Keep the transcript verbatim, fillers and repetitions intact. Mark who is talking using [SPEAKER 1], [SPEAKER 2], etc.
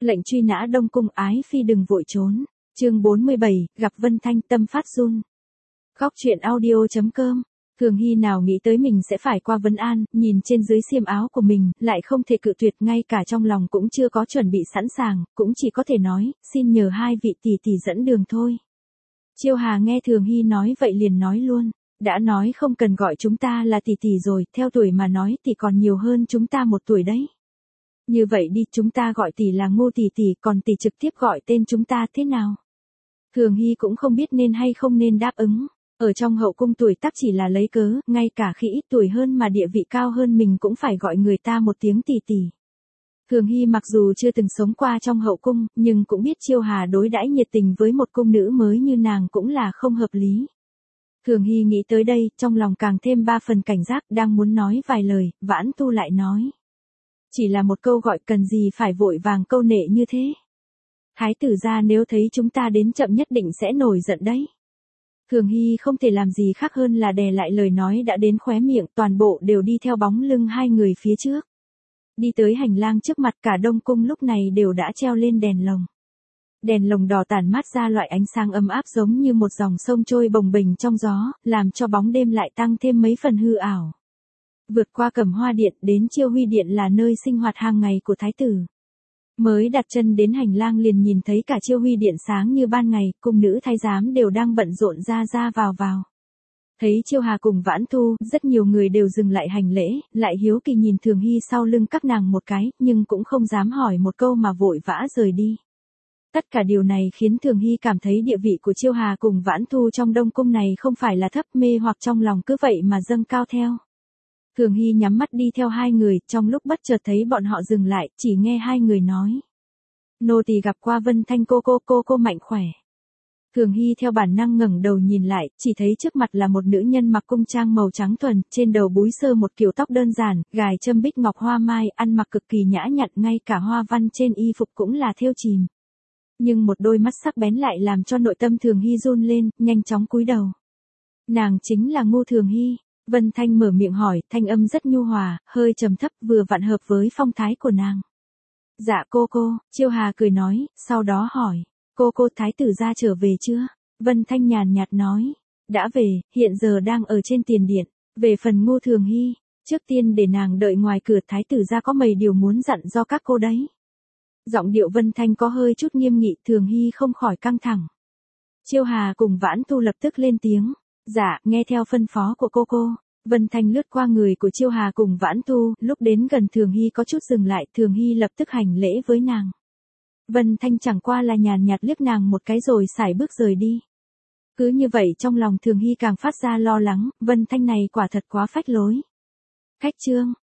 [SPEAKER 1] Lệnh truy nã Đông Cung, ái phi đừng vội trốn. Chương bốn mươi bảy, gặp Vân Thanh, tâm phát run. Góc truyện audio chấm com. Thường Hy nào nghĩ tới mình sẽ phải qua vấn an, nhìn trên dưới xiêm áo của mình, lại không thể cự tuyệt, ngay cả trong lòng cũng chưa có chuẩn bị sẵn sàng, cũng chỉ có thể nói, xin nhờ hai vị tỷ tỷ dẫn đường thôi. Chiêu Hà nghe Thường Hy nói vậy liền nói luôn, đã nói không cần gọi chúng ta là tỷ tỷ rồi, theo tuổi mà nói thì còn nhiều hơn chúng ta một tuổi đấy. Như vậy đi, chúng ta gọi tỷ là Ngô tỷ tỷ, còn tỷ trực tiếp gọi tên chúng ta thế nào? Thường Hy cũng không biết nên hay không nên đáp ứng. Ở trong hậu cung tuổi tác chỉ là lấy cớ, ngay cả khi ít tuổi hơn mà địa vị cao hơn mình cũng phải gọi người ta một tiếng tỷ tỷ. Thường Hy mặc dù chưa từng sống qua trong hậu cung, nhưng cũng biết Chiêu Hà đối đãi nhiệt tình với một cung nữ mới như nàng cũng là không hợp lý. Thường Hy nghĩ tới đây, trong lòng càng thêm ba phần cảnh giác, đang muốn nói vài lời, Vãn Tu lại nói. Chỉ là một câu gọi, cần gì phải vội vàng câu nệ như thế. Thái tử gia nếu thấy chúng ta đến chậm nhất định sẽ nổi giận đấy. Thường Hy không thể làm gì khác hơn là đè lại lời nói đã đến khóe miệng, toàn bộ đều đi theo bóng lưng hai người phía trước. Đi tới hành lang trước mặt, cả Đông Cung lúc này đều đã treo lên đèn lồng. Đèn lồng đỏ tản mát ra loại ánh sáng ấm áp giống như một dòng sông trôi bồng bềnh trong gió, làm cho bóng đêm lại tăng thêm mấy phần hư ảo. Vượt qua Cẩm Hoa Điện đến Chiêu Huy Điện là nơi sinh hoạt hàng ngày của thái tử. Mới đặt chân đến hành lang liền nhìn thấy cả Chiêu Huy Điện sáng như ban ngày, cung nữ thái giám đều đang bận rộn ra ra vào vào. Thấy Chiêu Hà cùng Vãn Thu, rất nhiều người đều dừng lại hành lễ, lại hiếu kỳ nhìn Thường Hy sau lưng các nàng một cái, nhưng cũng không dám hỏi một câu mà vội vã rời đi. Tất cả điều này khiến Thường Hy cảm thấy địa vị của Chiêu Hà cùng Vãn Thu trong Đông Cung này không phải là thấp, mê hoặc trong lòng cứ vậy mà dâng cao theo. Thường Hy nhắm mắt đi theo hai người, trong lúc bất chợt thấy bọn họ dừng lại, chỉ nghe hai người nói. Nô tỳ gặp qua Vân Thanh cô cô, cô cô mạnh khỏe. Thường Hy theo bản năng ngẩng đầu nhìn lại, chỉ thấy trước mặt là một nữ nhân mặc cung trang màu trắng thuần, trên đầu búi sơ một kiểu tóc đơn giản, gài châm bích ngọc hoa mai, ăn mặc cực kỳ nhã nhặn, ngay cả hoa văn trên y phục cũng là thêu chìm. Nhưng một đôi mắt sắc bén lại làm cho nội tâm Thường Hy run lên, nhanh chóng cúi đầu. Nàng chính là Ngô Thường Hy. Vân Thanh mở miệng hỏi, thanh âm rất nhu hòa, hơi trầm thấp, vừa vặn hợp với phong thái của nàng. Dạ cô cô, Chiêu Hà cười nói, sau đó hỏi, cô cô thái tử gia trở về chưa? Vân Thanh nhàn nhạt nói, đã về, hiện giờ đang ở trên tiền điện. Về phần Ngô Thường Hy, trước tiên để nàng đợi ngoài cửa, thái tử gia có mấy điều muốn dặn do các cô đấy. Giọng điệu Vân Thanh có hơi chút nghiêm nghị, Thường Hy không khỏi căng thẳng. Chiêu Hà cùng Vãn Tu lập tức lên tiếng. Dạ, nghe theo phân phó của cô cô. Vân Thanh lướt qua người của Chiêu Hà cùng Vãn Tu, lúc đến gần Thường Hy có chút dừng lại, Thường Hy lập tức hành lễ với nàng. Vân Thanh chẳng qua là nhàn nhạt liếc nàng một cái rồi sải bước rời đi. Cứ như vậy trong lòng Thường Hy càng phát ra lo lắng, Vân Thanh này quả thật quá phách lối. Khách trương,